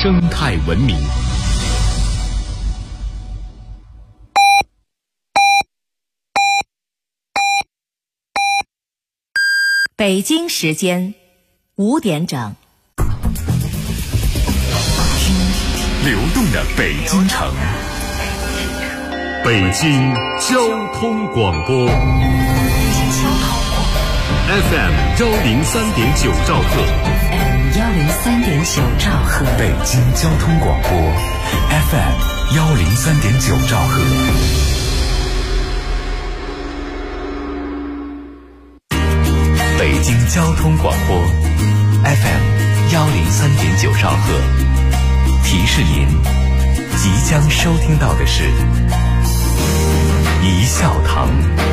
生态文明。 北京时间5点整。 流动的北京城，北京交通广播 FM 103.9兆赫， 103.9兆赫， 北京交通广播 FM 103.9兆赫。北京交通广播 FM 103.9兆赫，提示您即将收听到的是一笑堂。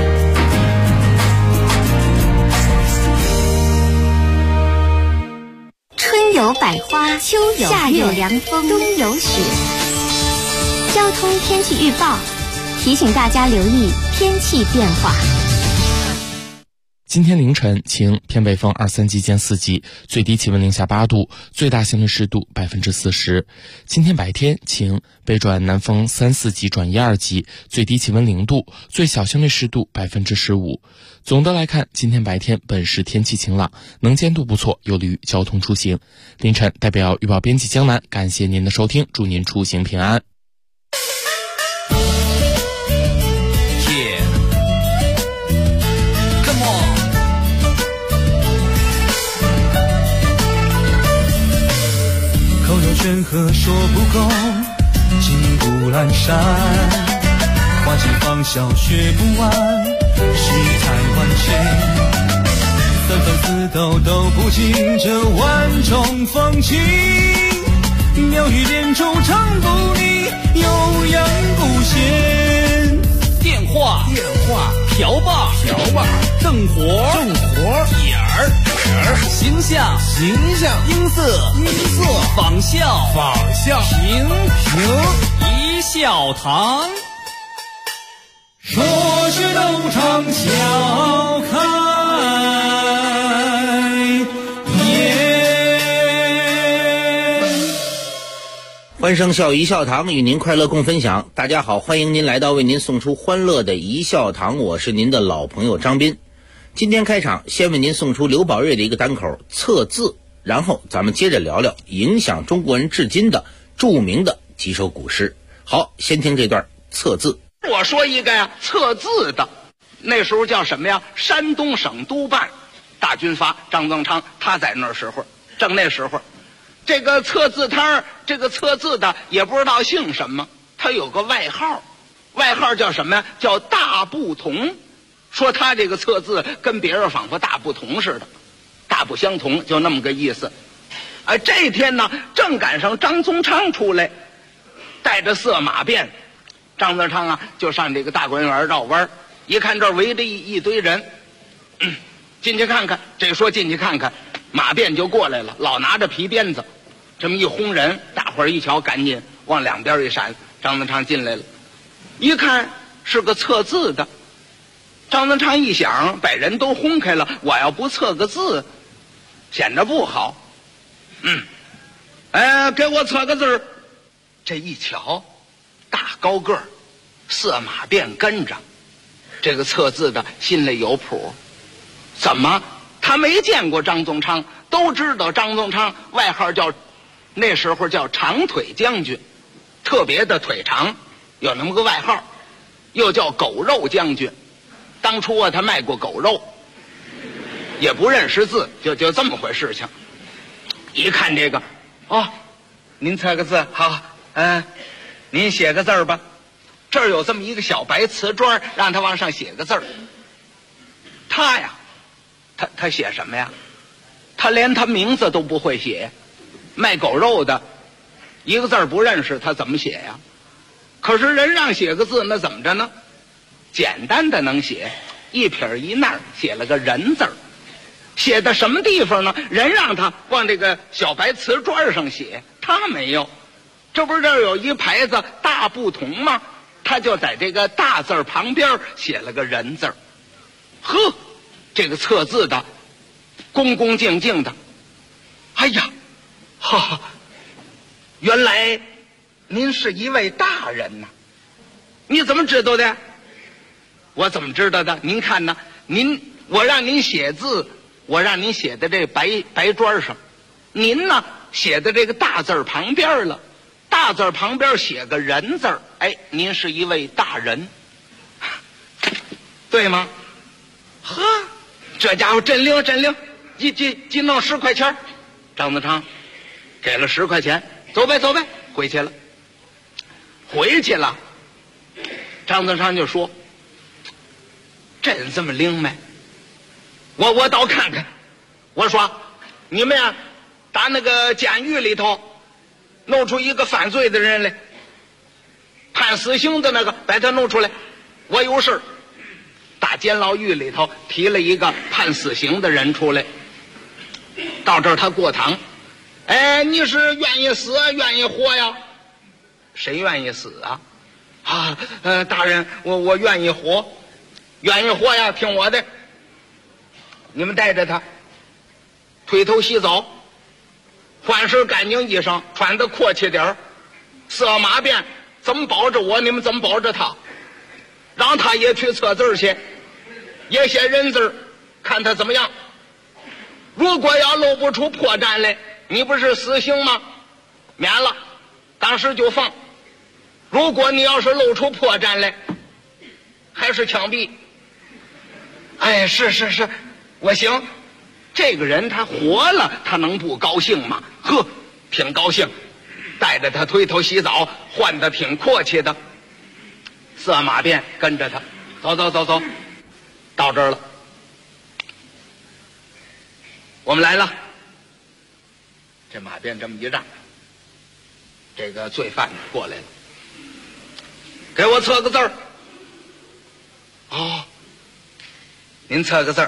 春有百花，秋有夏有凉风，冬有雪。交通天气预报提醒大家留意天气变化。 今天凌晨晴，偏北风2、3级见4级，最低气温零下8度，最大相对湿度40%。今天白天晴，北转南风3、4级转1、2级，最低气温0度，最小相对湿度15%。总的来看，今天白天本市天气晴朗，能见度不错，有利于交通出行。凌晨代表预报编辑江南，感谢您的收听，祝您出行平安。 山河说不够，金不阑珊，花季芳笑学不完，世态万千，三番四斗都不尽这万种风情，妙语连珠唱不腻，悠扬不闲。 电话瓢把正活点儿形象音色仿效平一笑堂， 说是斗场笑开颜。 欢声笑一笑堂，与您快乐共分享。大家好，欢迎您来到为您送出欢乐的一笑堂，我是您的老朋友张斌。今天开场先为您送出刘宝瑞的一个单口测字，然后咱们接着聊聊影响中国人至今的著名的几首古诗。好，先听这段测字。 我说一个呀，测字的，那时候叫什么呀？山东省督办大军阀张增昌，他在那时候，正那时候，这个测字摊这个测字的也不知道姓什么，他有个外号，外号叫什么呀？叫大不同。说他这个测字跟别人仿佛大不同似的，大不相同，就那么个意思。这天呢，正赶上张宗昌出来，带着色马鞭，张宗昌啊就上这个大观园绕弯，一看这儿围着一堆人，进去看看。这说进去看看，马鞭就过来了，老拿着皮鞭子，这么一轰人，大伙儿一瞧，赶紧往两边一闪。张宗昌进来了，一看是个测字的。张宗昌一想，把人都轰开了，我要不测个字显得不好，给我测个字。这一瞧，大高个儿，色马鞭跟着，这个测字的心里有谱。怎么他没见过张宗昌？都知道张宗昌外号叫，那时候叫长腿将军，特别的腿长，有那么个外号，又叫狗肉将军。当初啊，他卖过狗肉，也不认识字，就这么回事情。一看这个，您测个字，好，您写个字儿吧。这儿有这么一个小白瓷砖，让他往上写个字儿。他呀，他写什么呀？他连他名字都不会写，卖狗肉的，一个字儿不认识，他怎么写呀？可是人让写个字，那怎么着呢？简单的能写，一撇一捺写了个人字儿，写的什么地方呢？人让他往这个小白瓷砖上写，他没有。这不是这儿有一牌子大不同吗？他就在这个大字旁边写了个人字儿。呵，这个测字的恭恭敬敬的，哎呀，哈哈， 原来您是一位大人呐。你怎么知道的？我怎么知道的？您看呢？我让您写字，我让您写在这白砖上，您呢写在这个大字旁边了，大字旁边写个人字，哎，您是一位大人，对吗？呵，这家伙真灵，一弄10块钱，张子昌给了10块钱，走呗，回去了。张子昌就说：“真这么灵没？我倒看看。”我说：“你们呀，打那个监狱里头弄出一个犯罪的人来，判死刑的那个，把他弄出来。我有事。大监牢狱里头提了一个判死刑的人出来，到这儿他过堂。哎，你是愿意死愿意活呀？谁愿意死啊？大人，我愿意活，呀，听我的。你们带着他，推头洗澡，换身干净衣裳，穿得阔气点儿，色马鞭，怎么保着我，你们怎么保着他？让他也去测字去，也写人字，看他怎么样。如果要露不出破绽来，你不是死刑吗？免了，当时就放。如果你要是露出破绽来，还是枪毙。哎，是，我行。这个人他活了，他能不高兴吗？呵，挺高兴，带着他推头洗澡，换得挺阔气的，色马鞭跟着他，走，到这儿了，我们来了。这马鞭这么一让，这个罪犯过来了，给我测个字儿。您测个字儿。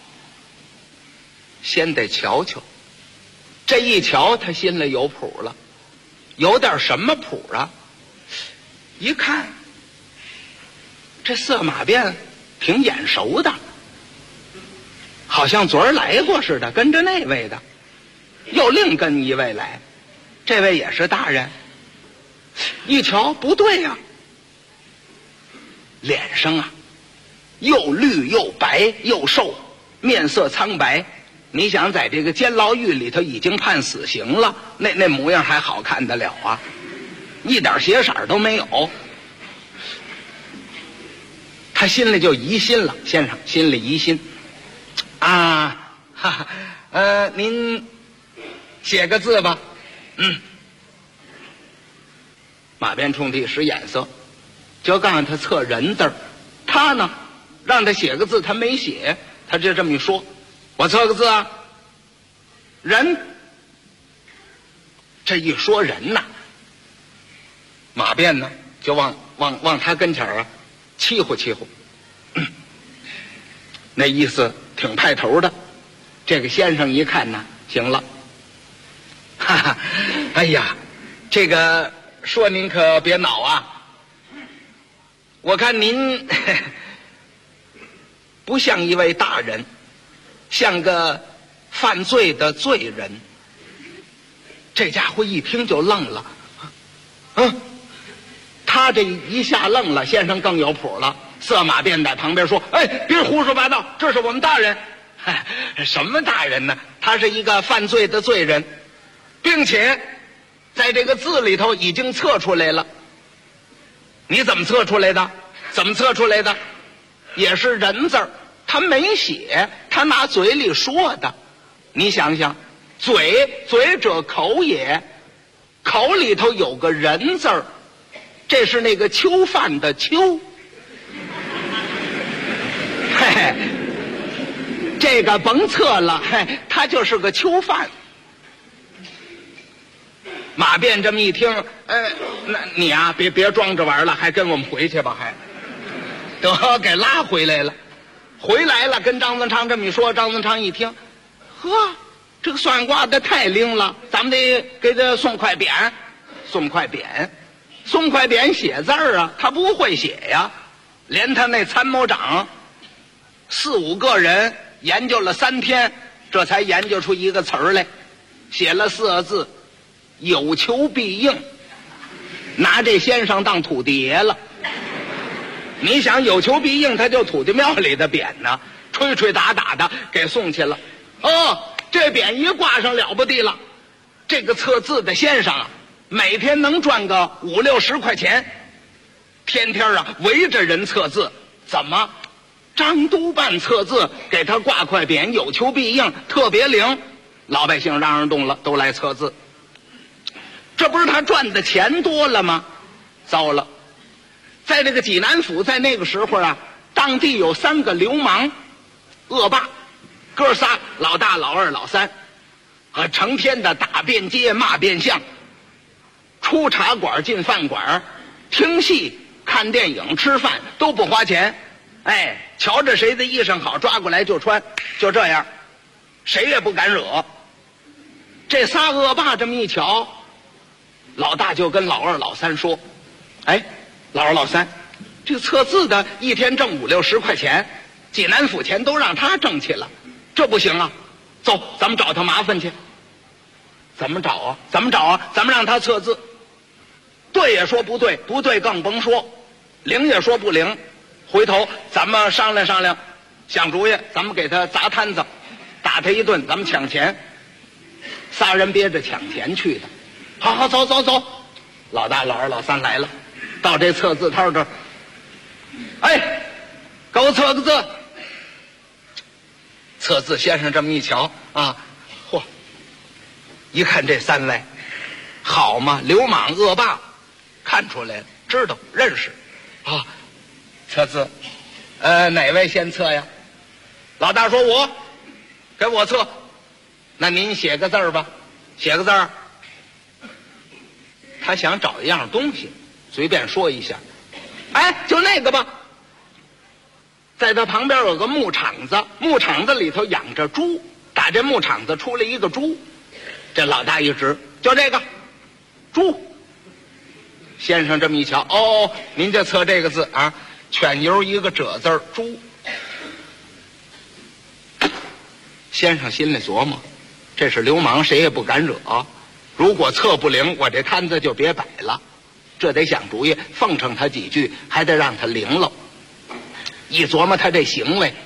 先得瞧瞧，这一瞧他心里有谱了，有点什么谱啊？一看这色马鞭挺眼熟的，好像昨儿来过似的，跟着那位的，又另跟一位来，这位也是大人。一瞧不对呀，脸上啊又绿又白又瘦，面色苍白。你想在这个监牢狱里头已经判死刑了，那模样还好看得了啊？一点血色都没有。他心里就疑心了，先生心里疑心您写个字吧。马鞭冲地使眼色，就告诉他测人字儿。他呢让他写个字，他没写，他就这么一说。我测个字啊，人。这一说人呐，马鞭呢就往他跟前啊欺呼，那意思挺派头的。这个先生一看呢，行了，哎呀，这个说您可别恼啊，我看您不像一位大人，像个犯罪的罪人。这家伙一听就愣了，他这一下愣了，先生更有谱了。色马鞭在旁边说：“哎，别胡说八道，这是我们大人。”什么大人呢？他是一个犯罪的罪人，并且在这个字里头已经测出来了。你怎么测出来的？也是人字儿，他没写，他拿嘴里说的。你想想，嘴者口也，口里头有个人字儿，这是那个囚犯的囚。这个甭测了，他就是个囚犯。马鞭这么一听，那你啊别装着玩了，还跟我们回去吧，还得给拉回来了。跟张宗昌这么一说，张宗昌一听，呵，这个算卦的太灵了，咱们得给他送块匾。送块匾写字儿啊，他不会写呀，连他那参谋长4、5个人研究了3天，这才研究出一个词儿来，写了4个字， 有求必应，拿这先生当土地爷了。你想有求必应，他就土地庙里的匾呢，吹吹打打的给送去了。这匾一挂上了不地了，这个测字的先生啊，每天能赚个50-60块钱，天天啊围着人测字。怎么？张督办测字，给他挂块匾，有求必应，特别灵。老百姓嚷嚷动了，都来测字。这不是他赚的钱多了吗？糟了，在这个济南府，在那个时候啊，当地有3个流氓恶霸，哥仨，老大、老二、老三，成天的打遍街，骂遍巷，出茶馆进饭馆，听戏看电影吃饭都不花钱。瞧着谁的衣裳好，抓过来就穿，就这样，谁也不敢惹。这仨恶霸这么一瞧，老大就跟老二、老三说：“老二、老三，这个测字的一天挣50-60块钱，济南府钱都让他挣去了，这不行啊！走，咱们找他麻烦去。怎么找啊？咱们让他测字，对也说不对，不对更甭说，灵也说不灵。回头咱们商量商量，想主意，咱们给他砸摊子，打他一顿，咱们抢钱。仨人憋着抢钱去的。好，走。老大、老二、老三来了，到这测字摊这儿，给我测个字。测字先生这么一瞧啊，一看这3位，好嘛，流氓恶霸，看出来了，知道认识啊。测字，哪位先测呀？老大说我，给我测。那您写个字儿吧，写个字儿。他想找一样东西，随便说一下，就那个吧。在他旁边有个牧场子，牧场子里头养着猪，打这牧场子出来一个猪，这老大一指，就这个猪。先生这么一瞧，您就测这个字啊，犬由一个褶字，猪。先生心里琢磨，这是流氓，谁也不敢惹。如果测不灵，我这摊子就别摆了。这得想主意，奉承他几句，还得让他灵了。一琢磨他这行为，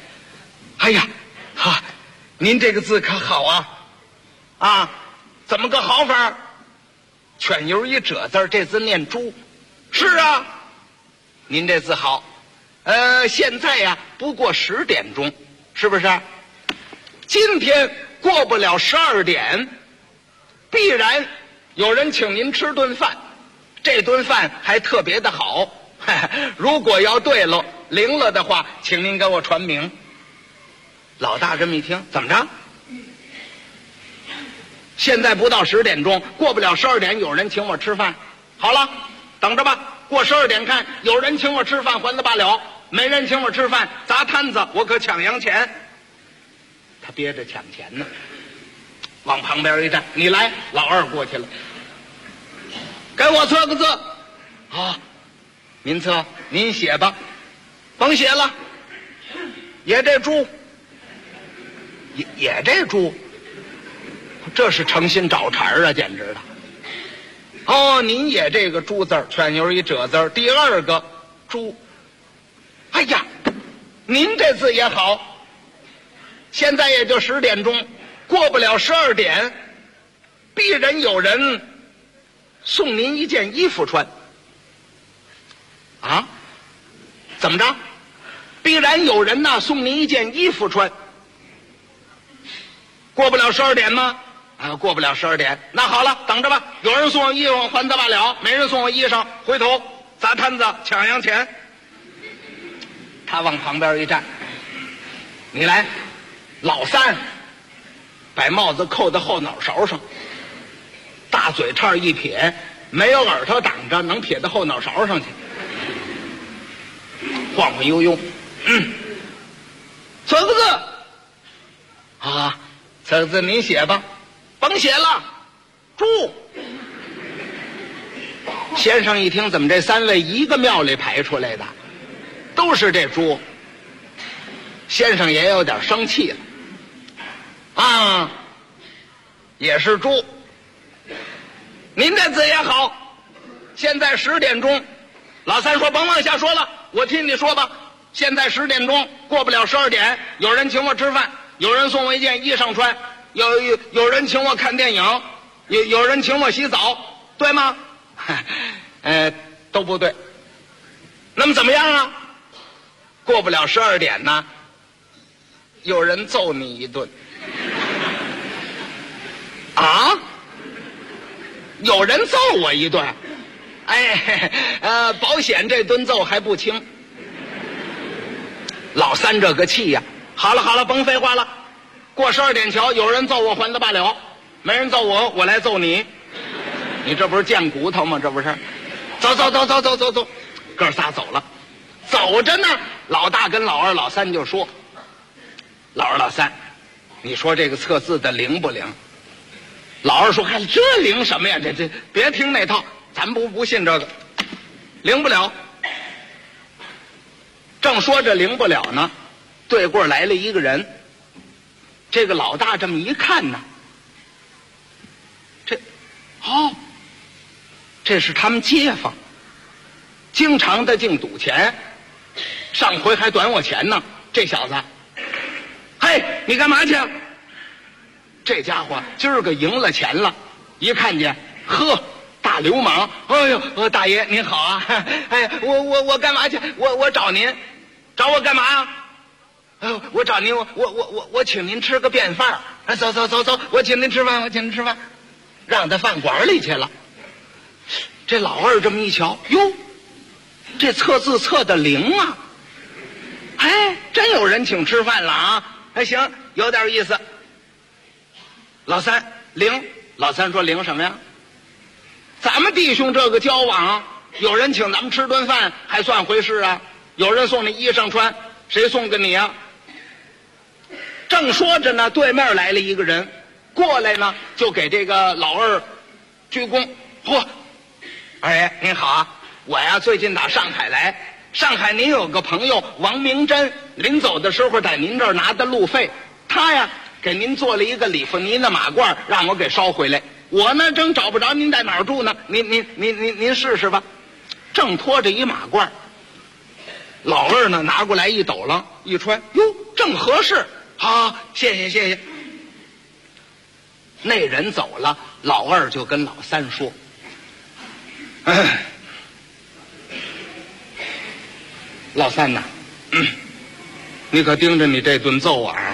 您这个字可好啊！怎么个好法？犬由一褶字，这字念猪。是啊，您这字好。现在呀，不过10点钟，是不是？今天过不了12点，必然有人请您吃顿饭，这顿饭还特别的好。如果要对了灵了的话，请您给我传名。老大这么一听，怎么着？现在不到10点钟，过不了12点，有人请我吃饭。好了，等着吧，过12点看，有人请我吃饭还得罢了，没人请我吃饭砸摊子，我可抢洋钱。他憋着抢钱呢，往旁边一站，你来。老二过去了，给我测个字。您测，您写吧。甭写了，也这猪，也这猪，这是诚心找茬啊，简直的。您也这个猪字，犬由一褶字，第2个猪。您这字也好。现在也就10点钟，过不了12点，必然有人送您一件衣服穿。怎么着？必然有人送您一件衣服穿。过不了12点吗？过不了12点。那好了，等着吧。有人送我衣服还得罢了，没人送我衣裳，回头砸摊子抢洋钱。他往旁边一站，你来。老三把帽子扣在后脑勺上，大嘴叉一撇，没有耳朵挡着，能撇到后脑勺上去，晃晃悠悠。测个字测个字您写吧。甭写了，猪。先生一听，怎么这3位一个庙里排出来的，都是这猪。先生也有点生气了。也是猪， 您这字也好。现在10点钟，老三说甭往下说了，我听你说吧。现在10点钟，过不了12点，有人请我吃饭，有人送我一件衣裳穿，有人请我看电影，有人请我洗澡，对吗？都不对。那么怎么样啊？过不了12点呢，有人揍你一顿。啊？有人揍我一顿？保险这顿揍还不轻。老三这个气呀！好了，甭废话了。过12点瞧，有人揍我还得罢了，没人揍我，我来揍你。你这不是贱骨头吗？这不是？走，哥仨走了。走着呢，老大跟老二、老三就说：“老二、老三，你说这个测字的灵不灵？”老二说：“这灵什么呀？这别听那套，咱不信这个，灵不了。”正说着灵不了呢，对过来了一个人。这个老大这么一看呢，这是他们街坊，经常的净赌钱，上回还短我钱呢。这小子，嘿，你干嘛去？这家伙今儿个赢了钱了，一看见，呵，大流氓！哎呦，大爷您好啊！哎，我干嘛去？我找您，找我干嘛呀？我找您，我请您吃个便饭。走，我请您吃饭，让他饭馆里去了。这老二这么一瞧，哟，这测字测的灵啊！真有人请吃饭了啊！行，有点意思。老三灵，老三说灵什么呀？咱们弟兄这个交往，有人请咱们吃顿饭还算回事啊？有人送你衣裳穿，谁送给你啊？正说着呢，对面来了一个人，过来呢就给这个老二鞠躬。嚯，二爷您好啊，我呀最近打上海来，上海您有个朋友王明珍，临走的时候在您这儿拿的路费，他呀给您做了一个里弗尼的马褂，让我给捎回来。我呢正找不着您在哪儿住呢，您试试吧。正拖着一马褂，老二呢拿过来一抖楞一穿，哟，正合适。好，谢谢。那人走了，老二就跟老三说：“老三呐，你可盯着你这顿揍啊！”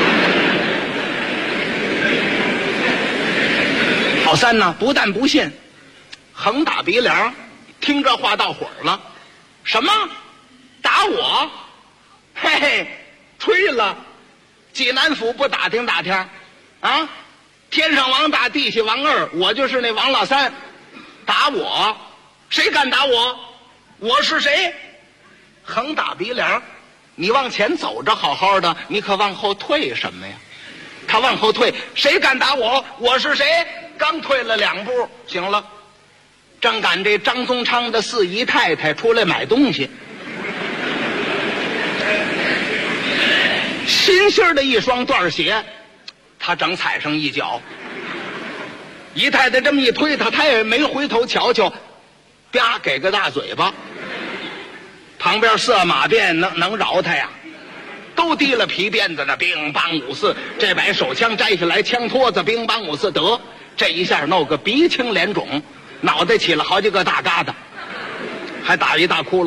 老三呢不但不信，横打鼻梁，听这话到火了。什么？打我？嘿嘿，吹了！济南府不打听啊？天上王大，地下王二，我就是那王老三。打我？谁敢打我？我是谁？横打鼻梁，你往前走着好好的，你可往后退什么呀？他往后退，谁敢打我？我是谁？刚退了2步，行了，正赶这张宗昌的4姨太太出来买东西，新新的一双缎鞋，他正踩上一脚。姨太太这么一推他也没回头瞧瞧，啪给个大嘴巴。旁边色马鞭能饶他呀？都提了皮鞭子呢，乒乓5四，这把手枪摘下来，枪托子乒乓5四，得这一下弄个鼻青脸肿，脑袋起了好几个大疙瘩，还打一大窟窿。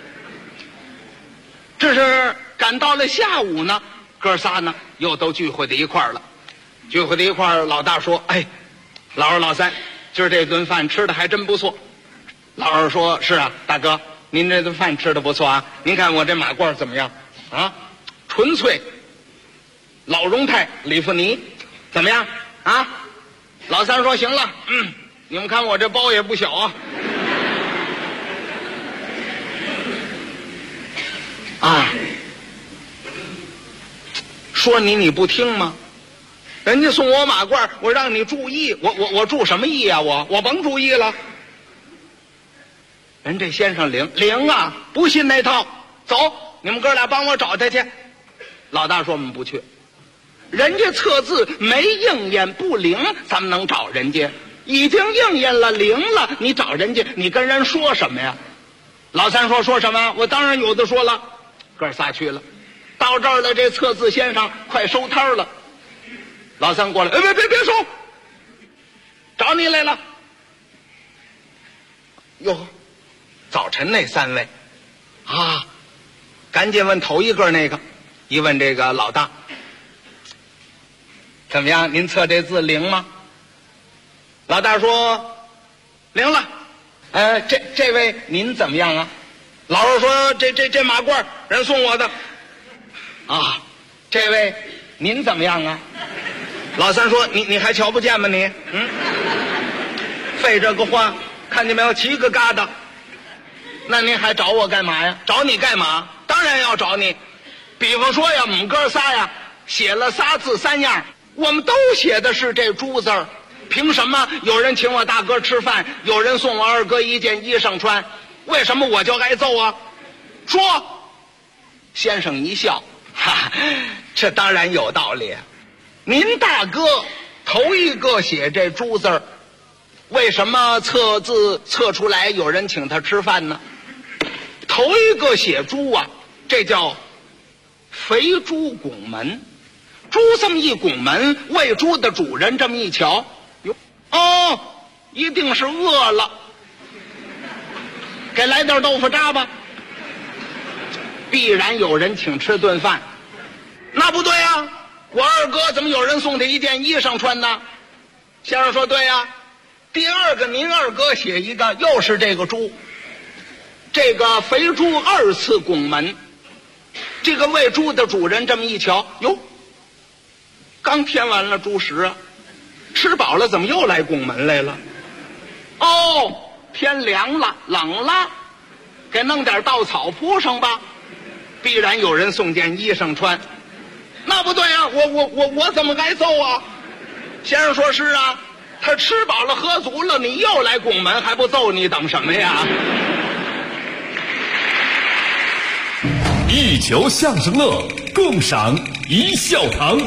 这是赶到了下午呢，哥仨呢又都聚会在一块儿了。聚会在一块儿，老大说：“哎，老二、老三，今儿这顿饭吃的还真不错。”老二说：“是啊，大哥，您这顿饭吃的不错啊。您看我这马褂怎么样啊？纯粹老荣泰里弗尼，怎么样啊？”老三说：“行了，你们看我这包也不小啊。”说你不听吗？人家送我马褂，我让你注意，我注什么意啊？我甭注意了。人这先生灵啊，不信那套，走，你们哥俩帮我找他去。老大说：“我们不去，人家测字没应验不灵，咱们能找人家。 已经应验了，灵了，你找人家，你跟人说什么呀？老三说什么？我当然有的说了。哥仨去了，到这儿了，这测字先生快收摊了。老三过来，别收，找你来了。哟，早晨那3位啊，赶紧问头一个那个，一问这个老大，怎么样？您测这字灵吗？老大说灵了。这位您怎么样啊？老二说这马褂人送我的。啊，这位您怎么样啊？老三说你还瞧不见吗你？费这个话，看见没有，7个疙瘩。那您还找我干嘛呀？找你干嘛？当然要找你。比方说呀，我们哥仨呀写了仨字3样，我们都写的是这猪字儿，凭什么有人请我大哥吃饭，有人送我二哥一件衣裳穿，为什么我就挨揍啊？说。先生一笑，哈，这当然有道理。您大哥头一个写这猪字儿，为什么测字测出来有人请他吃饭呢？头一个写猪啊，这叫肥猪拱门。猪这么一拱门，喂猪的主人这么一瞧，哟，哦，一定是饿了，给来点豆腐渣吧。必然有人请吃顿饭。那不对啊，我二哥怎么有人送他一件衣裳穿呢？先生说对啊。第二个，您二哥写一个，又是这个猪，这个肥猪2次拱门。这个喂猪的主人这么一瞧，哟，刚添完了猪食啊，吃饱了怎么又来拱门来了？哦，天凉了，冷了，给弄点稻草铺上吧。必然有人送件衣裳穿。那不对啊，我怎么该揍啊？先生说是啊，他吃饱了喝足了，你又来拱门，还不揍你等什么呀？ 一球相声乐，共赏一笑堂。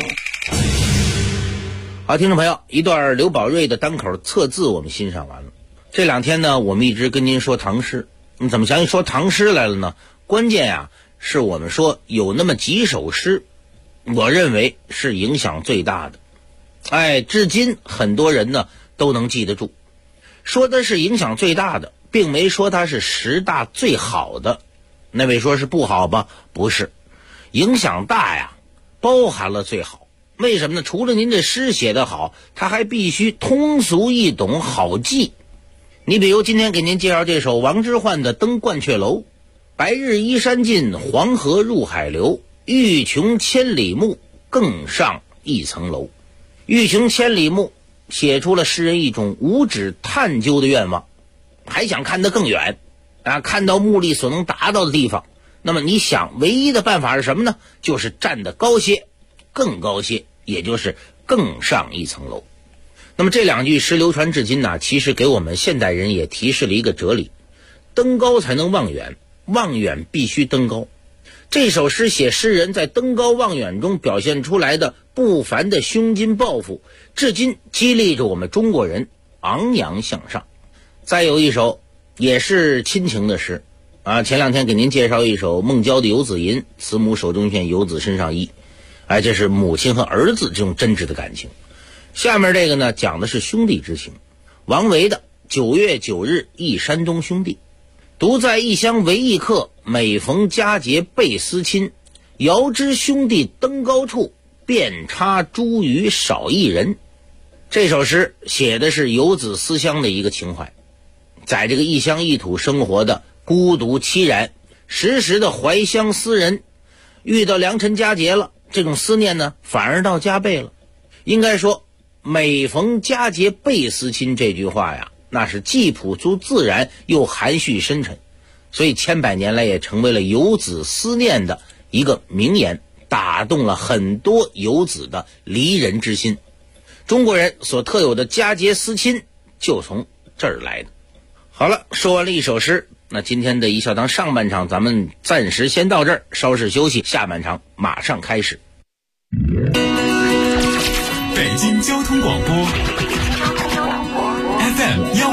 好，听众朋友，一段刘宝瑞的单口测字我们欣赏完了。这2天呢，我们一直跟您说唐诗，怎么想起说唐诗来了呢？关键啊，是我们说有那么几首诗，我认为是影响最大的。至今很多人呢都能记得住。说的是影响最大的，并没说它是10大最好的。那位说是不好吧？不是，影响大呀，包含了最好。为什么呢？除了您这诗写得好，它还必须通俗易懂，好记。你比如今天给您介绍这首王之涣的《登鹳雀楼》。白日依山尽，黄河入海流。欲穷千里目，更上一层楼。欲穷千里目，写出了诗人一种无止探究的愿望，还想看得更远啊，看到目力所能达到的地方。那么你想，唯一的办法是什么呢？就是站得高些，更高些，也就是更上一层楼。那么这2句诗流传至今呢，其实给我们现代人也提示了一个哲理：登高才能望远，望远必须登高。这首诗写诗人在登高望远中表现出来的不凡的胸襟抱负，至今激励着我们中国人昂扬向上。再有一首也是亲情的诗啊，前2天给您介绍一首孟郊的《游子吟》，慈母手中线，游子身上衣。这是母亲和儿子这种真挚的感情。下面这个呢，讲的是兄弟之情。王维的9月9日忆山东兄弟。独在异乡为异客，每逢佳节倍思亲。遥知兄弟登高处，遍插茱萸少一人。这首诗写的是游子思乡的一个情怀，在这个异乡异土生活的孤独凄然，时时的怀乡思人。遇到良辰佳节了，这种思念呢反而倒加倍了。应该说每逢佳节倍思亲这句话呀，那是既朴素自然又含蓄深沉，所以千百年来也成为了游子思念的一个名言，打动了很多游子的离人之心。中国人所特有的佳节思亲就从这儿来的。好了，说完了一首诗，那今天的一笑堂上半场咱们暂时先到这儿，稍事休息，下半场马上开始。 北京交通广播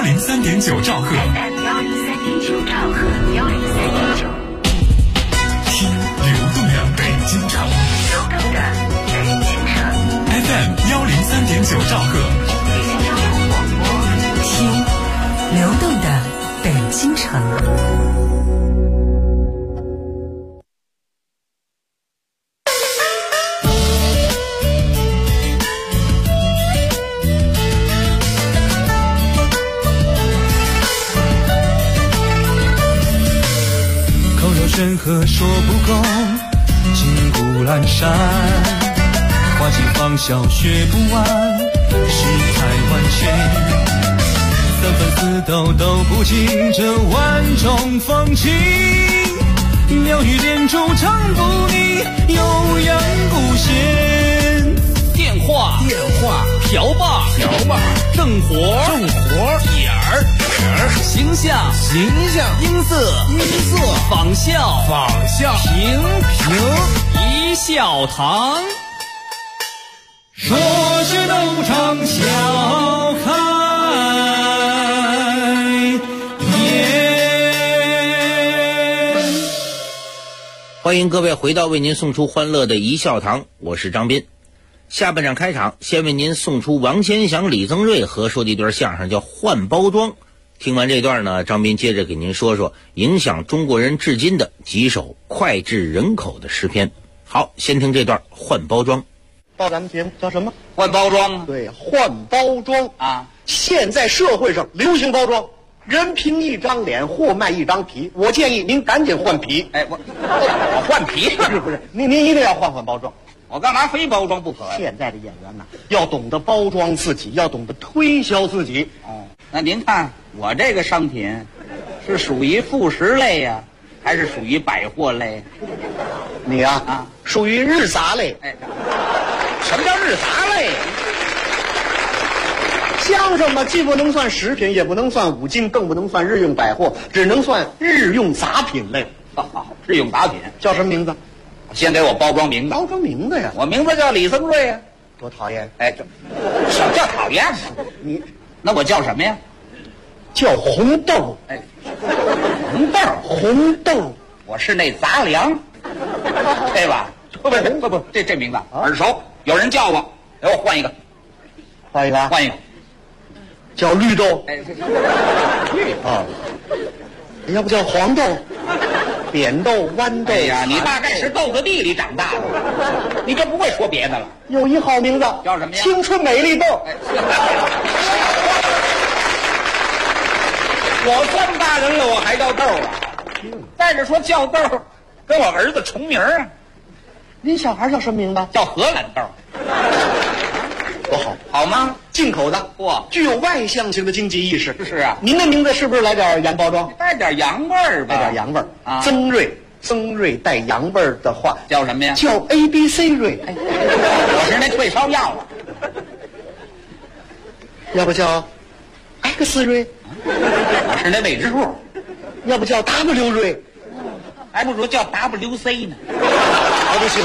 103.9兆赫 FM 103.9兆赫103.9， 听流动的北京城， 流动的北京城 FM 103.9兆赫， 北京交通广播，听流动的北京城。 山河说不够，金谷阑珊，花季芳笑学不完，世态万千，三分四斗都不尽这万种风情，妙语连珠唱不腻，悠扬古弦。 电话瓢把正活点儿形象音色仿效平一笑堂， 说是斗场笑开颜。 欢迎各位回到为您送出欢乐的一笑堂，我是张斌。下半场开场，先为您送出王千祥、李增瑞合说的一段相声，叫《换包装》。听完这段呢，张斌接着给您说说影响中国人至今的几首脍炙人口的诗篇。好，先听这段《换包装》。 到咱们节目叫什么？ 换包装啊？ 对，换包装啊！ 现在社会上流行包装，人凭一张脸，货卖一张皮。我建议您赶紧换皮。 哎，我换皮不是，您一定要换包装。 我干嘛非包装不可呀？ 现在的演员呢，要懂得包装自己，要懂得推销自己。 哦，那您看我这个商品是属于副食类呀，还是属于百货类？ 你啊，属于日杂类。 哎，什么叫日杂类？ 相声嘛，既不能算食品，也不能算五金，更不能算日用百货，只能算日用杂品类。 日用杂品叫什么名字？ 先给我包装名字。 包装名字呀？ 我名字叫李增瑞呀。 多讨厌！ 哎，这什么叫讨厌呢？ 你那我叫什么呀？ 叫红豆。 哎，红豆，我是那杂粮，对吧？不，这名字耳熟，有人叫过，给我换一个， 换一个，叫绿豆。 哎， 绿啊，要不叫黄豆、扁豆、豌豆。 哎呀，你大概是豆子地里长大的，你这不会说别的了。 有一好名字， 叫什么呀？ 青春美丽豆。 哎，我这么大人了，我还叫豆啊？再者说叫豆，跟我儿子重名啊。 您小孩叫什么名字？ 叫荷兰豆。 多好， 好吗？ 进口的， 哇， 具有外向型的经济意识。 是啊， 您的名字是不是来点洋包装？ 带点洋味儿吧， 带点洋味儿啊。 增瑞带洋味儿的话叫什么呀？ 叫 ABC 瑞。 哎，我是那退烧药了。 要不叫 X 瑞？ 我是那未知数。 要不叫 W 瑞？ 还不如叫 WC 呢。 好就行。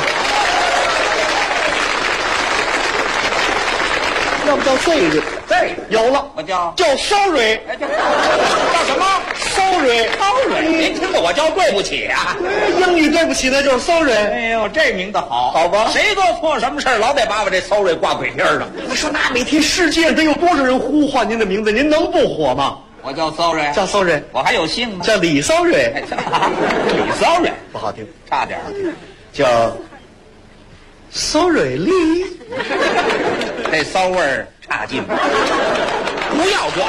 要不叫 Z 瑞？有了， 我叫骚瑞。 哎，叫什么？ 骚瑞。 您听过我叫对不起啊？ 英语对不起，那就是骚瑞。 哎呦，这名字好， 好吧？ 谁做错什么事儿，老得把我这骚瑞挂嘴边上。 你说那每天世界得有多少人呼唤您的名字，您能不火吗？ 我叫骚瑞， 叫骚瑞。 我还有姓呢， 叫李骚瑞。 李骚瑞不好听， 差点叫骚瑞丽。 这骚味儿差劲，不要叫。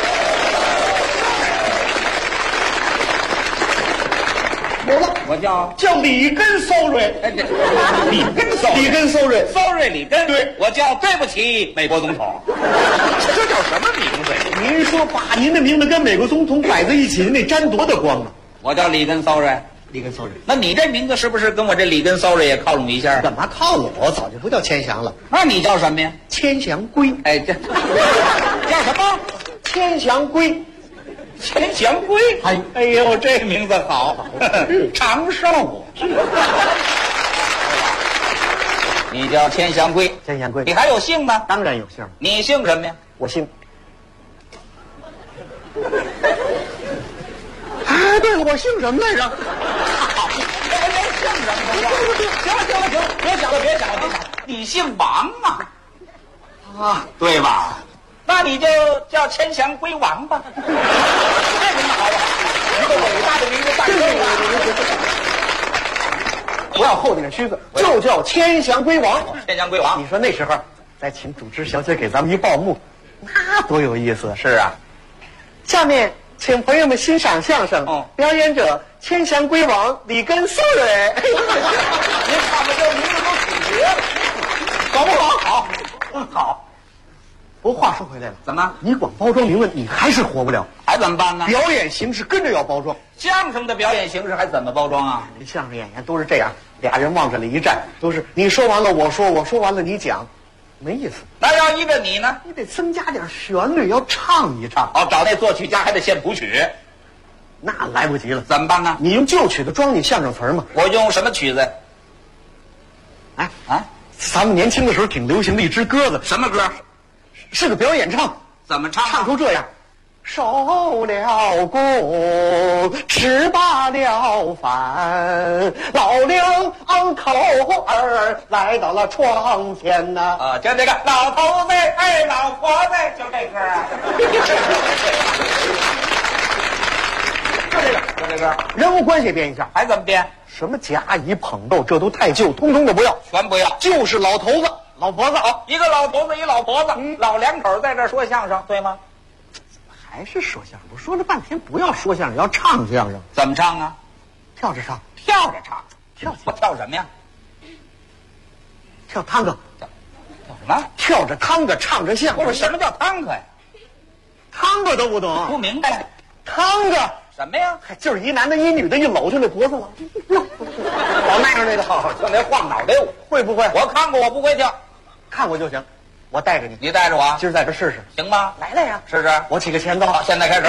有了， 我叫里根骚瑞。 哎，这里根骚瑞，骚瑞里根。 对， 我叫对不起美国总统。这叫什么名字？ 您说把您的名字跟美国总统摆在一起，那沾多大光啊！ 我叫里根骚瑞。 里根骚瑞， 那你这名字是不是跟我这里根骚瑞也靠拢一下？ 干嘛靠拢？我早就不叫千祥了。 那你叫什么呀？ 千祥龟。 哎，这叫什么？ 千祥龟。 千祥龟。哎呦，这名字好，长寿。你叫千祥龟。 千祥龟。 你还有姓吗？ 当然有姓。 你姓什么呀？ 我姓对了，我姓什么来着？ 好，连姓什么都忘了。行了，别讲了，你姓王啊？ 啊， 对吧？那你就叫千祥归王吧。这名字好不好？一个伟大的名字诞生了。 不要后面须子，就叫千祥归王。 千祥归王， 你说那时候再请主持小姐给咱们一报幕，那多有意思！ 是啊。 下面请朋友们欣赏相声，表演者千祥归王李根素人。 您看看这名字都取绝了， 好不好？ 好，好。 不过话说回来了， 怎么？ 你光包装名字，你还是活不了。 还怎么办呢？ 表演形式跟着要包装。 相声的表演形式还怎么包装啊？ 相声演员都是这样，俩人往这里一站，都是你说完了我说，我说完了你讲，没意思。 那要一个你呢？ 你得增加点旋律，要唱一唱。 哦，找那作曲家还得现谱曲， 那来不及了。 怎么办呢？ 你用旧曲子装你相声词儿嘛。 我用什么曲子？ 哎啊，咱们年轻的时候挺流行的一支歌子， 什么歌？ 是个表演唱。 怎么唱？ 唱出这样：收了工，吃罢了饭，老两口儿来到了窗前呐。 啊，就这个老头子，哎，老婆子，就这歌啊。就这个， 人物关系编一下， 还怎么编？ 什么甲乙捧逗，这都太旧，通通都不要， 全不要， 就是老头子、老婆子。 一个老头子，一老婆子，老两口在这说相声，对吗？ 还是说相声？我说了半天，不要说相声，要唱相声。 怎么唱啊？ 跳着唱， 跳着唱， 我跳什么呀？ 跳探戈。 跳什么？ 跳着探戈，唱着相声。 不是，什么叫探戈呀？ 探戈都不懂？ 不明白。 探戈什么呀？ 就是一男的一女的，一搂就那脖子了。老那样那个， 就那晃脑袋舞， 会不会？ 我看过，我不会跳。 看过就行，我带着你。 你带着我， 今儿在这试试， 行吗？ 来了呀， 试试。 我起个前奏， 好，现在开始。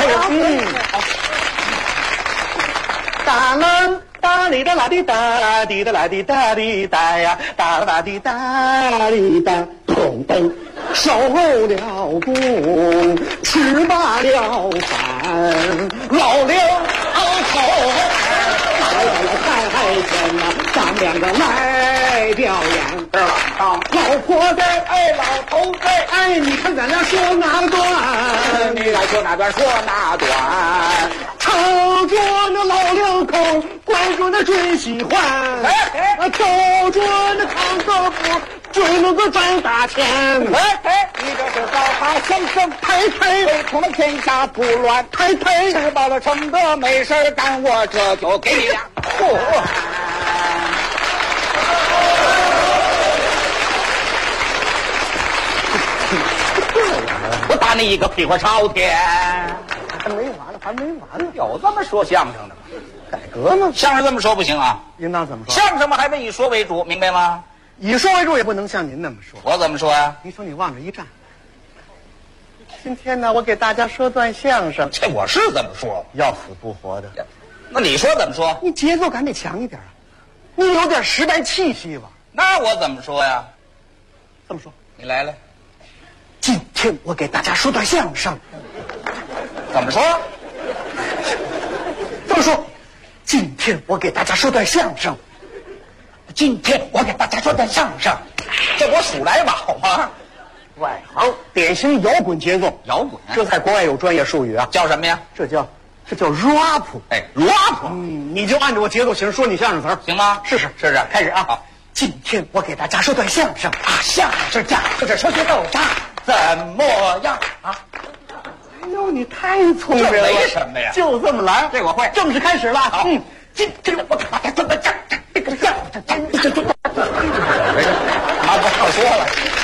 哒啦哒哩哒啦滴哒滴哒啦滴哒滴哒呀，哒啦滴哒滴哒，咚咚，收了工，吃罢了饭，老两口来到了台前呐，咱两个来表演。老婆子，哎，老头子，哎，你看咱俩说哪段？ 你来说哪段？说哪段？ 唱着那老两口，拐着那准喜欢，跳着那唱歌舞，追了个赚大钱。 你这是高大相声， 太太为出了天下不乱， 太太吃饱了撑的没事干，我这就给你俩。我打你一个屁股朝天！ 还没完了，还没完了， 有这么说相声的吗？ 改革吗？ 相声这么说不行啊！ 应当怎么说？ 相声嘛，还得以说为主，明白吗？ 以说为主，也不能像您那么说。 我怎么说呀？ 你说你往这一站，今天呢，我给大家说段相声。 这我是这么说， 要死不活的。 那你说怎么说？ 你节奏感得强一点啊，你有点时代气息吧？ 那我怎么说呀？ 这么说， 你来了。 今天我给大家说段相声。 怎么说？ 这么说，今天我给大家说段相声。今天我给大家说段相声。 这我数来吧，好吗？ 外行典型摇滚节奏， 摇滚， 这在国外有专业术语啊， 叫什么呀？ 这叫 rap。 哎 ，rap， 你就按照我节奏型说你相声词儿， 行吗？ 试试，开始啊！ 好， 今天我给大家说段相声啊，相声家这说学逗唱怎么样啊？ 哎呦，你太聪明了！ 这没什么呀， 就这么来， 这我会。 正式开始了， 好， 今天我给大家说段相声，这个相声， 啊，不好说了。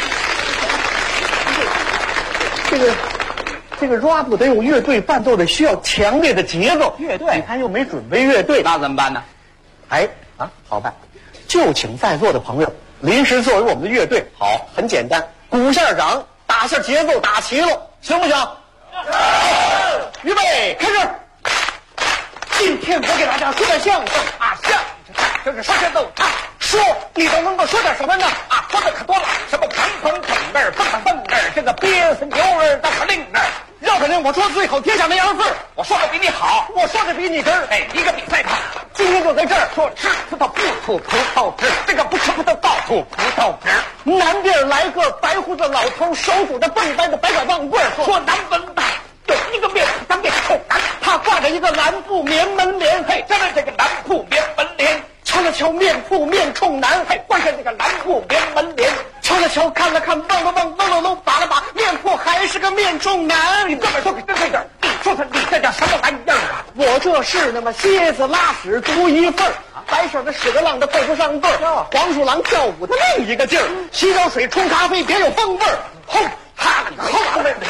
这个 rap 得有乐队伴奏的，需要强烈的节奏。 乐队， 你看又没准备乐队， 那怎么办呢？ 哎啊，好办，就请在座的朋友临时作为我们的乐队。 好， 很简单，鼓下掌，打下节奏，打齐了，行不行？预备，开始。今天我给大家说段相声啊，相声这是说学逗唱，说你都能够说点什么呢？啊，说的可多了，什么砰砰砰儿，蹦蹦蹦儿，这个憋死牛儿的不灵儿， 绕着人我说最后天下没二份， 我说的比你好， 我说的比你真儿。 哎，一个比赛吧。 今天就在这儿说吃葡萄不吐葡萄皮，这个不吃葡萄倒吐葡萄皮。南边来个白胡子老头，手拄着笨白的白拐棒棍，说南文大有一个面当面臭男，他挂着一个蓝布棉门帘，嘿，站在这个蓝布棉门帘，瞧了瞧面铺面冲南，嘿，挂上这个蓝布棉门帘，瞧了瞧看了看望了望望了搂把了把，面铺还是个面冲南。 你这么说可真对劲儿，你说他你这叫什么玩意儿啊？ 我这是那么蝎子拉屎独一份儿，白色的屎个浪的配不上对儿，黄鼠狼跳舞的另一个劲儿，洗脚水冲咖啡别有风味儿，轰哈了个轰的。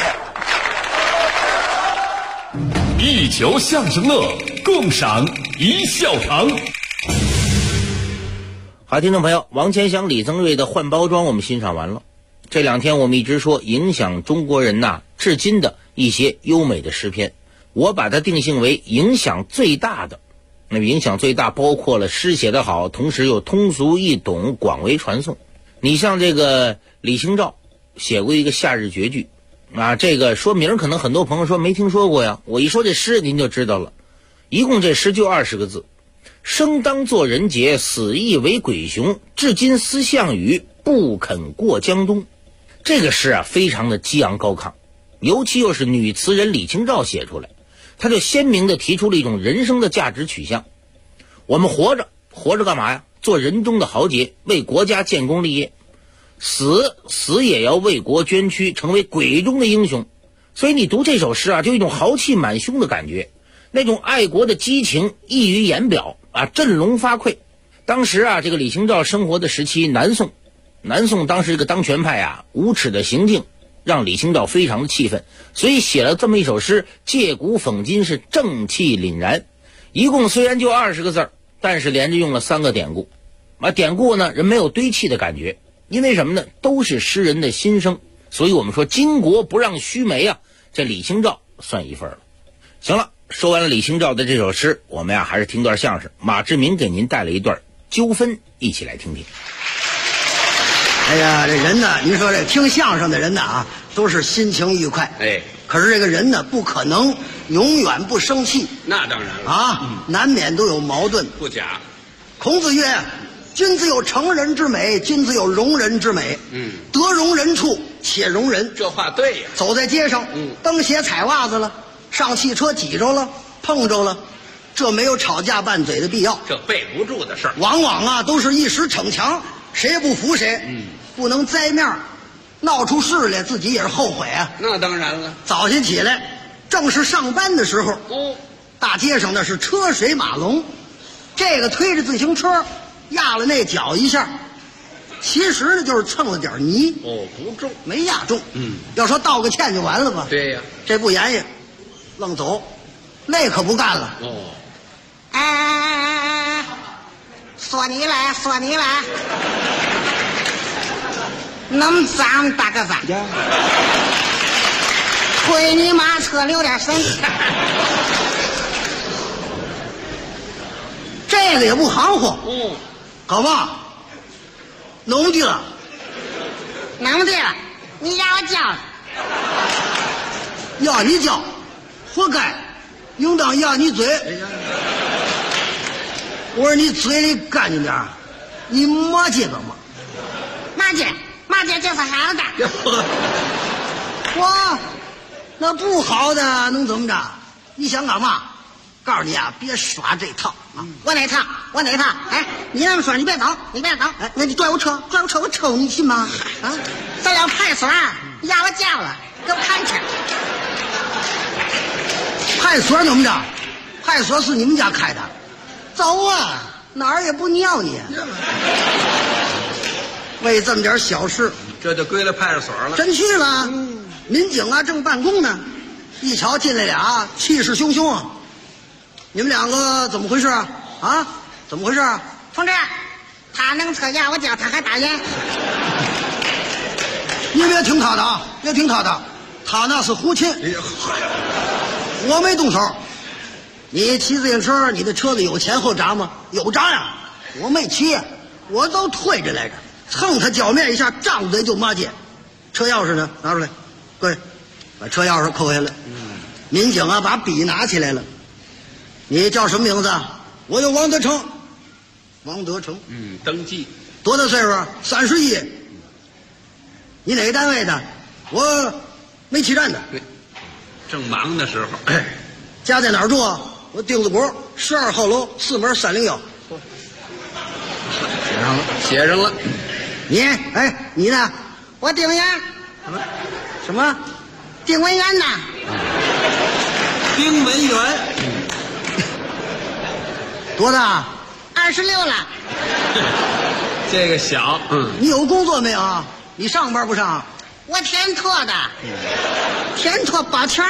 一球相声乐，共赏一笑堂。 好，听众朋友，王千祥、李增瑞的《换包装》我们欣赏完了。这两天我们一直说影响中国人至今的一些优美的诗篇，我把它定性为影响最大的。那么影响最大包括了诗写得好，同时又通俗易懂，广为传颂。你像这个李清照写过一个《夏日绝句》这个说名可能很多朋友说没听说过呀，我一说这诗您就知道了。一共这诗就20个字：生当作人杰，死亦为鬼雄，至今思项羽，不肯过江东。这个诗非常的激昂高亢，尤其又是女词人李清照写出来，他就鲜明地提出了一种人生的价值取向。我们活着干嘛呀？做人中的豪杰，为国家建功立业；死也要为国捐躯，成为鬼中的英雄。所以你读这首诗就有一种豪气满胸的感觉，那种爱国的激情溢于言表振聋发聩。当时这个李清照生活的时期，南宋当时这个当权派无耻的行径让李清照非常的气愤，所以写了这么一首诗，借古讽今，是正气凛然。一共虽然就20个字，但是连着用了3个典故。典故呢，人没有堆砌的感觉，因为什么呢？都是诗人的心声。所以我们说巾帼不让须眉这李清照算一份了。行了，说完了李清照的这首诗，我们还是听段相声。马志明给您带了一段纠纷，一起来听听。 哎呀，这人呢，您说这听相声的人呢都是心情愉快。可是这个人呢，不可能永远不生气。 那当然了难免都有矛盾。 不假。 孔子曰：君子有成人之美，君子有容人之美。得容人处且容人。 这话对呀。 走在街上，蹬鞋踩袜子了，上汽车挤着了，碰着了，这没有吵架拌嘴的必要。 这背不住的事儿。 往往都是一时逞强，谁也不服谁。不能栽面，闹出事来，自己也是后悔那当然了。 早晨起来，正是上班的时候，大街上那是车水马龙，这个推着自行车压了那脚一下，其实呢就是蹭了点泥。 不重， 没压中。要说道个歉就完了吧？ 对呀。 这不言语，愣走，那可不干了。 说你来，能脏大个饭，推你妈车留点神。 这个也不含糊。搞吧，弄地了， 你让我叫了， 要你叫，活该，应当要你嘴。我说你嘴里干净点，你骂街干嘛？ 骂街就是好的。 我那不好的能怎么着？你想干嘛？告诉你别耍这套我哪套？你那么说，你别走。 那你拽我车，我抽你信吗？ 这要派出所，你让我叫了，给我看去。 派出所怎么着？派出所是你们家开的，走哪儿也不尿你。为这么点小事， 这就归了派出所了。 真去了，民警正办公呢，一瞧进来俩，气势汹汹你们两个怎么回事怎么回事同志，他能车要我叫他还打人。 你别听他的别听他的，他那是胡琴。我没动手。你骑自行车，你的车子有前后闸吗？有闸呀。我没骑，我都推着来着，蹭他脚面一下，张嘴就骂街。车钥匙呢？拿出来，对， 把车钥匙扣下来。民警啊，把笔拿起来了。你叫什么名字？我叫王德成。王德成。 登记。 多大岁数？31。你哪个单位的？我煤气站的。 正忙的时候。 家在哪儿住啊？我丁字国12号楼4门301。 写上了。 你呢？ 我丁文元。 什么？ 丁文元呐。 丁文元。 多大 ？26了。 这个小。 你有工作没有？你上班不上？ 我填托的。填托保全。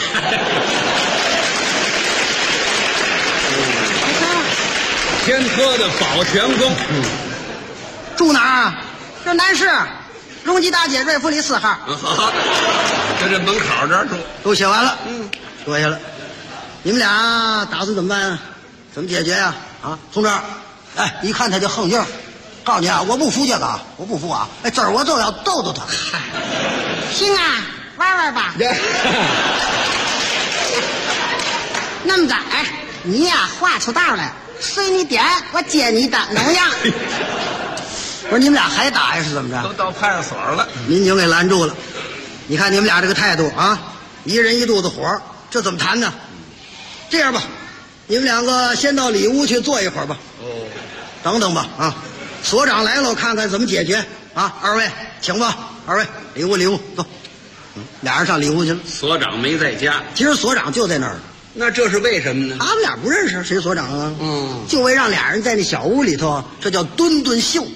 填托的保全工。 住哪儿？ 住南市荣吉大街瑞福里4号。 好，就这门口这儿住。 都写完了。坐下了。你们俩打算怎么办啊？怎么解决呀？同志，一看他就横劲儿。告诉你啊，我不服这个，我不服啊！这儿我就要逗逗他。 行啊，玩玩吧。那么着，你呀画出道来，随你点，我接你的，能样？ 不是你们俩还打呀？是怎么着？ 都到派出所了。 民警给拦住了。你看你们俩这个态度啊，一人一肚子火，这怎么谈呢？这样吧，你们两个先到里屋去坐一会儿吧。等等吧啊。所长来了，我看看怎么解决啊！二位请吧，二位里屋走。俩人上里屋去了。 所长没在家， 其实所长就在那儿。 那这是为什么呢？ 他们俩不认识，谁所长啊？就为让俩人在那小屋里头，这叫墩墩秀。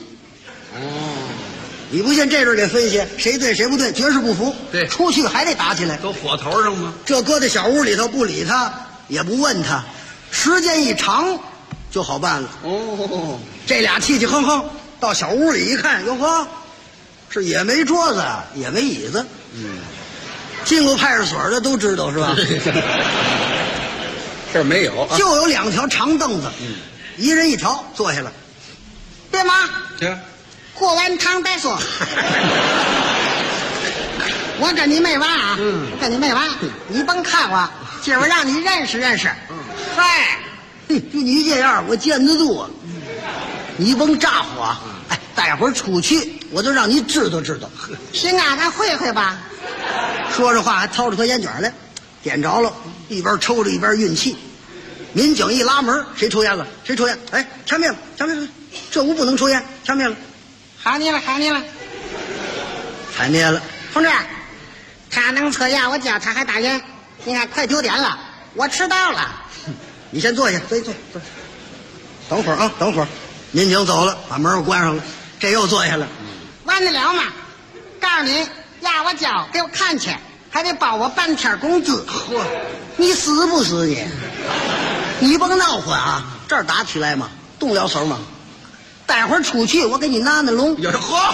你不信这阵给分析，谁对谁不对，绝世不服。 对， 出去还得打起来。 都火头上吗？ 这搁在小屋里头，不理他，也不问他，时间一长就好办了。这俩气气哼哼到小屋里一看，哟呵，是也没桌子，也没椅子。进过派出所的都知道是吧？ 这儿没有， 就有2条长凳子，一人一条，坐下了。 别忙， 行， 过完汤再说。我跟你没完啊！我跟你没完，你甭看我，今儿我让你认识认识。嗨， 就你这样，我见得住啊！你甭咋呼啊！待会儿出去，我就让你知道知道。 行啊，咱会会吧。 说着话还掏出颗烟卷来，点着了，一边抽着一边运气。民警一拉门，谁抽烟了？谁抽烟？掐灭了，掐灭了！这屋不能抽烟，掐灭了。 喊你了，喊你了。 踩灭了。 同志，他能抽烟，我叫他还打烟。你看，快9点了，我迟到了。 你先坐下，坐。等会儿啊，等会儿。民警走了，把门又关上了。这又坐下了。 完得了吗？告诉你，压我脚给我看去，还得包我半天工资。 嚯，你死不死你？你甭闹混啊！这儿打起来嘛，动了手嘛。待会儿出去，我给你拿龙。 嚯！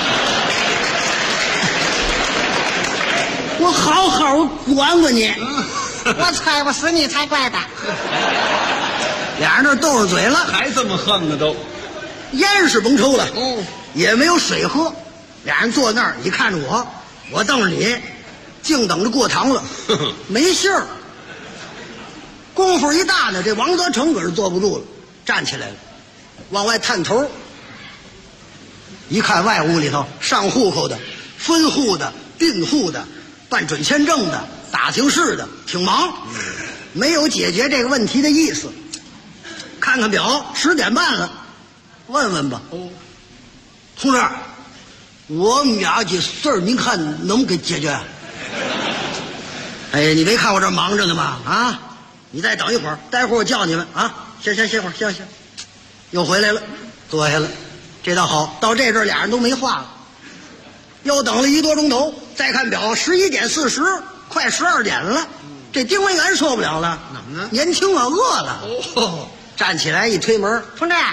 我好好管管你。 我猜不死你才怪的。 俩人这斗上嘴了， 还这么横呢都。 烟是甭抽了，也没有水喝。俩人坐那儿，你看着我，我瞪着你，净等着过堂了，没信儿。功夫一大呢，这王德成可是坐不住了，站起来了，往外探头。一看外屋里头上户口的、分户的、并户的、办准签证的、打听事的，挺忙，没有解决这个问题的意思。看看表，10点半了，问问吧。同志，我们俩这事儿您看能不能给解决？你没看我这忙着呢吗？啊，你再等一会儿，待会儿我叫你们啊。行，又回来了，坐下了。这倒好，到这阵儿俩人都没话了。又等了1多钟头，再看表，11点40，快12点了。这丁文元受不了了，怎么呢？年轻啊，饿了。站起来一推门， 同志，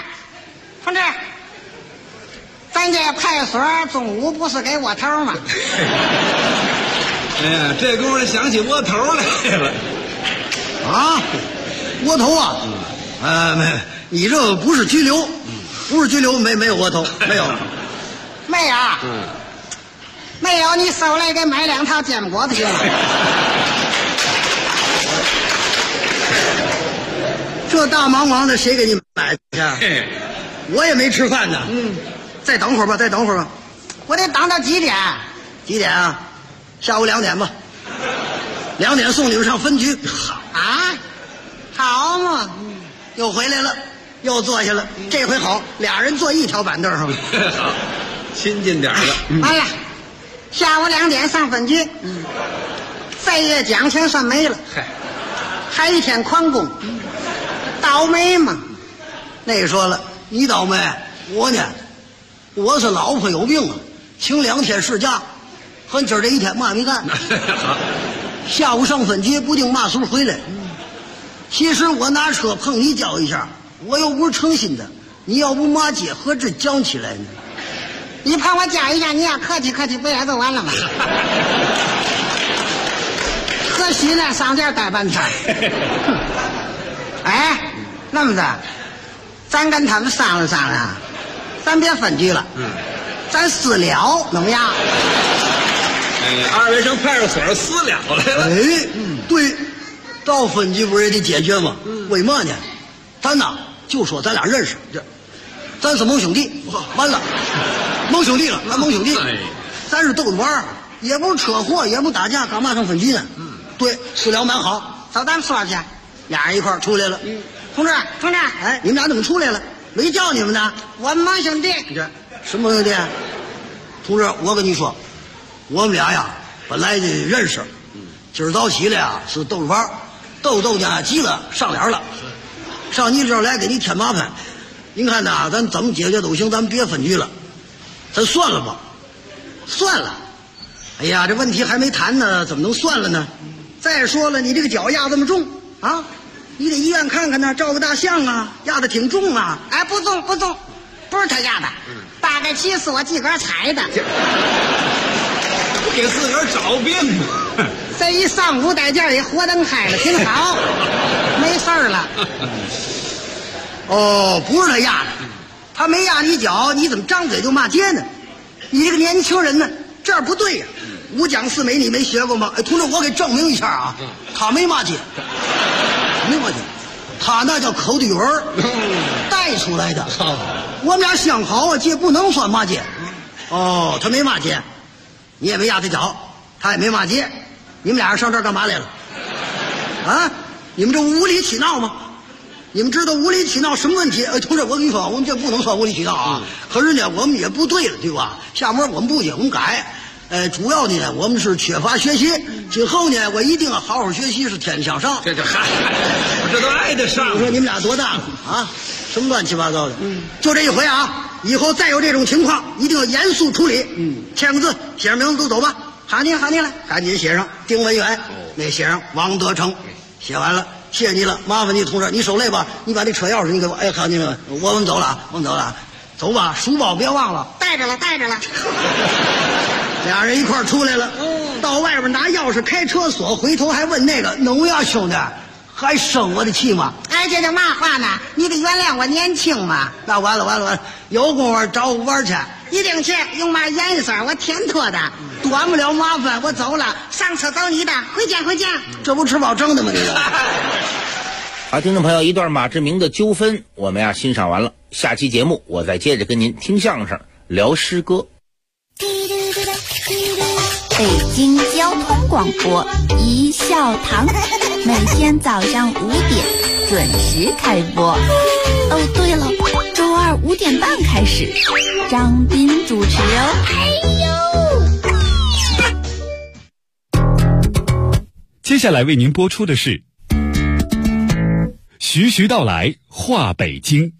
咱这派出所中午不是给窝头吗？ 哎呀，这功夫想起窝头来了。 啊，窝头啊？没，你这不是拘留，不是拘留，没有窝头，没有。 没有。 没有，你收来给买2套煎锅子行吗？ 这大忙忙的，谁给你买去？我也没吃饭呢。再等会儿吧，再等会儿吧。 我得等到几点？ 几点啊？下午2点吧。2点送你们上分局。 啊，好嘛。 又回来了，又坐下了。这回好，俩人坐一条板凳上了。 好，亲近点了。 完了，下午2点上分局。这月奖钱算没了。还一天旷工。倒霉嘛。 那说了，你倒霉，我呢？我是老婆有病啊，请2天事假，和今儿这一天嘛没干。下午上分局，不定嘛时候回来。其实我拿车碰你脚一下，我又不是诚心的，你要不骂街，何止讲起来呢？ 你碰我脚一下，你要客气客气，不也就完了吗？可惜呢，上这儿待半天。哎，那么的，咱跟他们商量商量，咱别分局了，咱私了怎么样？ 二位上派出所私了来了。 哎，对，到分局不是也得解决吗？为嘛呢？咱呐就说咱俩认识，咱是盟兄弟，完了，盟兄弟了，咱盟兄弟，咱是逗着玩，也不是车祸，也不打架，干嘛上分局呢？对，私了蛮好， 走，咱说去。 俩人一块儿出来了。 同志， 哎，你们俩怎么出来了？没叫你们呢？ 我们盟兄弟。 什么兄弟？同志，我跟你说，我们俩呀本来就认识，今儿早起来呀是逗着玩，逗呢急了上脸了，上你这儿来给你添麻烦。您看呐，咱怎么解决都行，咱别分局了，咱算了吧。算了。哎呀，这问题还没谈呢，怎么能算了呢？再说了，你这个脚压这么重啊，你得医院看看呢，照个大相啊，压得挺重啊。 哎，不重，不是他压的，大概其是我自个儿踩的。 不给自个儿找病吗？ 这一上午在这里活灯开了，挺好，没事儿了。 哦，不是他压的，他没压你脚，你怎么张嘴就骂街呢？你这个年轻人呢，这儿不对呀。5讲4美你没学过吗？哎，同志，我给证明一下啊，他没骂街，没骂街，他那叫口对语儿带出来的。我们俩相好啊，这不能算骂街。哦，他没骂街，你也没压他脚，他也没骂街，你们俩人上这儿干嘛来了？啊，你们这无理取闹吗？你们知道无理取闹什么问题？同志，我跟你说，我们这不能算无理取闹啊。可是呢，我们也不对了，对吧？下面我们不行，我们改。主要呢，我们是缺乏学习。今后呢，我一定要好好学习，是天天向上。 这嗨，我这都挨得上。 你说你们俩多大了啊？什么乱七八糟的？就这一回啊！以后再有这种情况，一定要严肃处理。签个字，写上名字都走吧。好你了，赶紧写上丁文远，那写上王德成。写完了，谢谢你了，麻烦你同志，你手累吧？你把这车钥匙你给我。哎，好，你们我们走了，走吧，书包别忘了， 带着了。 俩人一块儿出来了，到外边拿钥匙开车锁，回头还问那个能呀兄弟，还生我的气吗？ 哎，这叫嘛话呢？你得原谅我年轻嘛。 那完了，有功夫找我玩去。 一定去，用嘛颜色我添托的， 端不了麻烦， 我走了，上车等你的，回见。 这不吃饱撑的吗？这个。 好，听众朋友，一段马志明的纠纷我们欣赏完了，下期节目我再接着跟您听相声聊诗歌。 北京交通广播一笑堂，每天早上5点准时开播。哦，对了，周二5点半开始，张斌主持哦。 接下来为您播出的是徐徐道来话北京。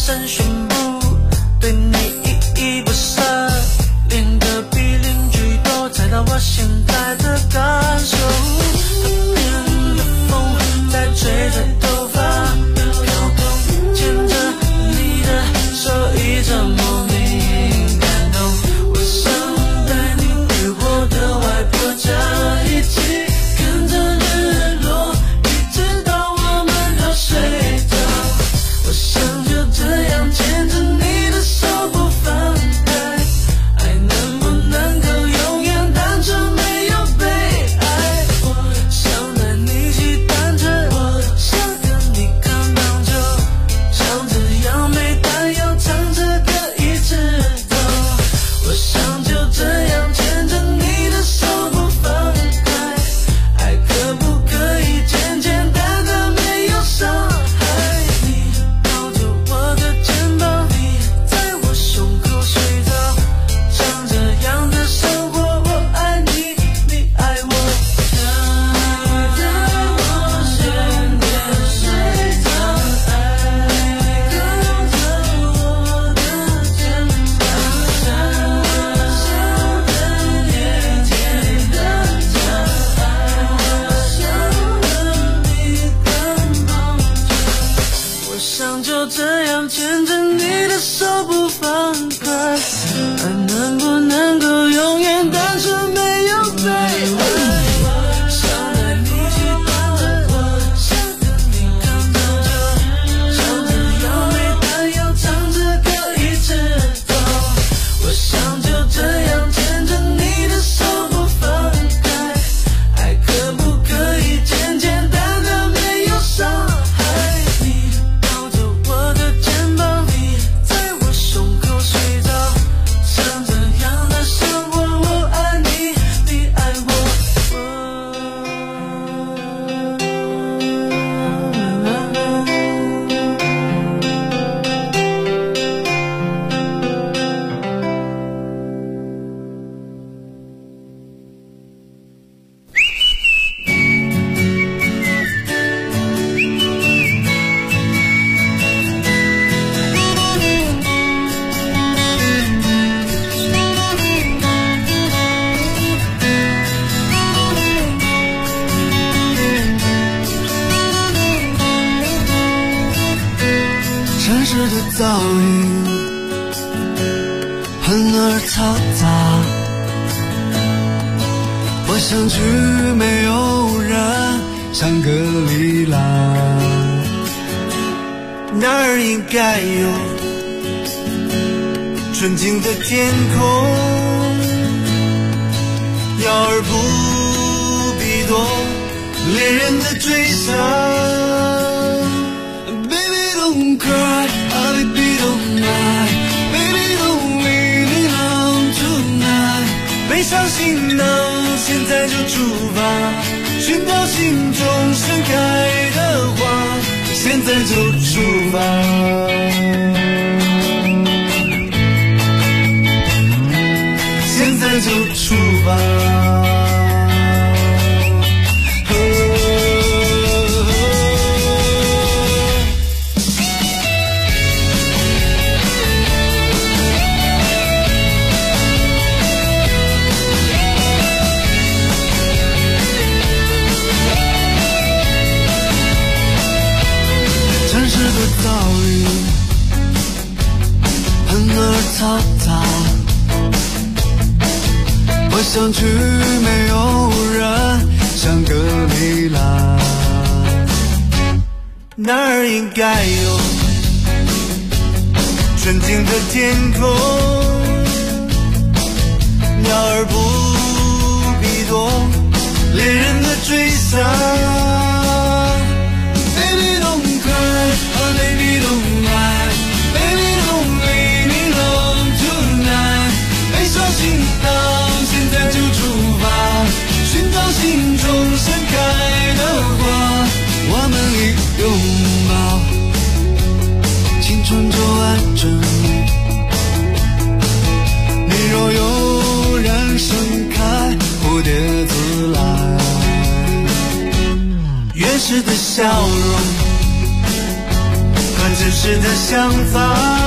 声宣布对你依依不舍，连隔壁邻居都猜到我现在的感受。很远的风在吹着头发飘动，牵着你的手一直莫名感动。我想带你回我的外婆家，一起跟着日落，一直到我们都睡着。我想就这样牵着你的手不放开，爱能不能够永远单纯没有被爱。我想带你骑单车，我想跟你看棒球，像这样没担忧，唱着歌一直走。我想就这样牵着你的手不放开，爱可不可以简简单单没有伤害。你抱着我的肩膀，你在我胸口睡着，像这样的生活，我爱你，你爱我。你在我身边睡着，爱靠着我的肩膀，笑得也甜得着，我想就这样牵着你的手不放开，爱能不能够永远单纯没有被爱。想带你骑单车，想跟你看棒球，像这样没担忧，唱着歌一直走。我想就这样牵着你的手不放开，爱可不可以简简单单没有伤害。你抱着我的肩膀，你在我胸口睡着，像这样的生活，我爱你，你爱我。城市的噪音很而嘈杂，我想去没有人，香格里拉，那儿应该有纯净的天空，鸟儿不必多，恋人的追杀。Don't cry, baby don't lie, baby don't leave me alone tonight。 背上行囊，现在就出发，寻找心中盛开的花，现在就出发，现在就出发。噪音很而嘈杂，我想去没有人，香格里拉，那儿应该有纯净的天空，鸟儿不必多，恋人的追杀。Baby don't cry, oh baby don't lie, baby don't leave me alone tonight。 背上行囊，现在就出发，寻找心中盛开的花，我们一拥抱，青春就完整。你若有人盛开，蝴蝶自来。原始的笑容和真实的想法，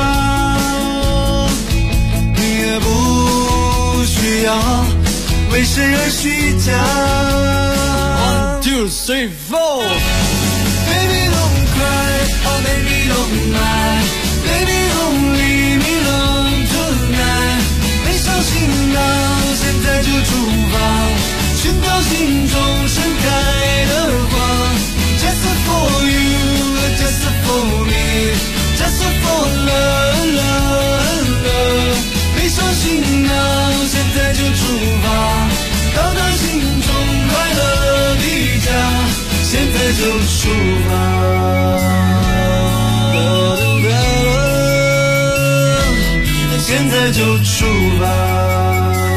你也不需要为谁而虚假。1, 2, 3, 4 Baby don't cry, oh baby don't lie, baby don't leave me alone tonight。 没伤心到现在就出发，寻找心中盛开的花。 Just for you, just for me, just for love, love, love。 没伤心到现在就出发，到达心中快乐的家，现在就出发。现在就出发。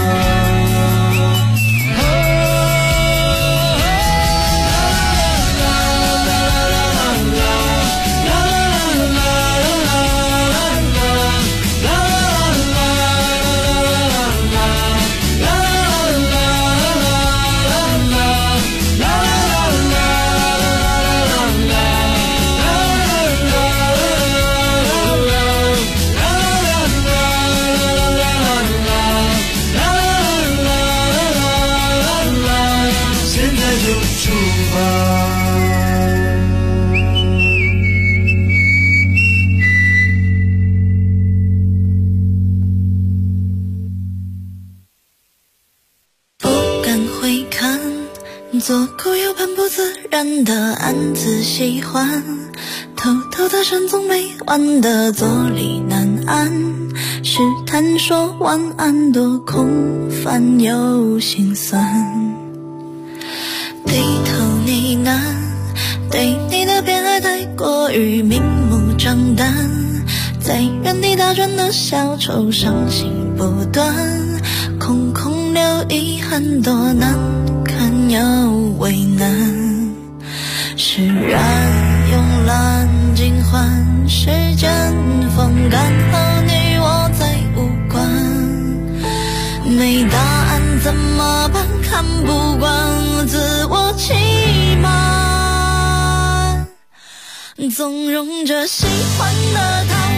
左顾右盼不自然的暗自喜欢，偷偷的神总没完的坐立难安，试探说晚安多空泛又心酸，低头呢喃，对你的偏爱太过于明目张胆，在原地打转的小丑伤心不断，空空留遗憾多难看又为难，释然慵懒尽欢，时间风干和你我再无关，没答案怎么办？看不惯自我欺瞒，纵容着喜欢的他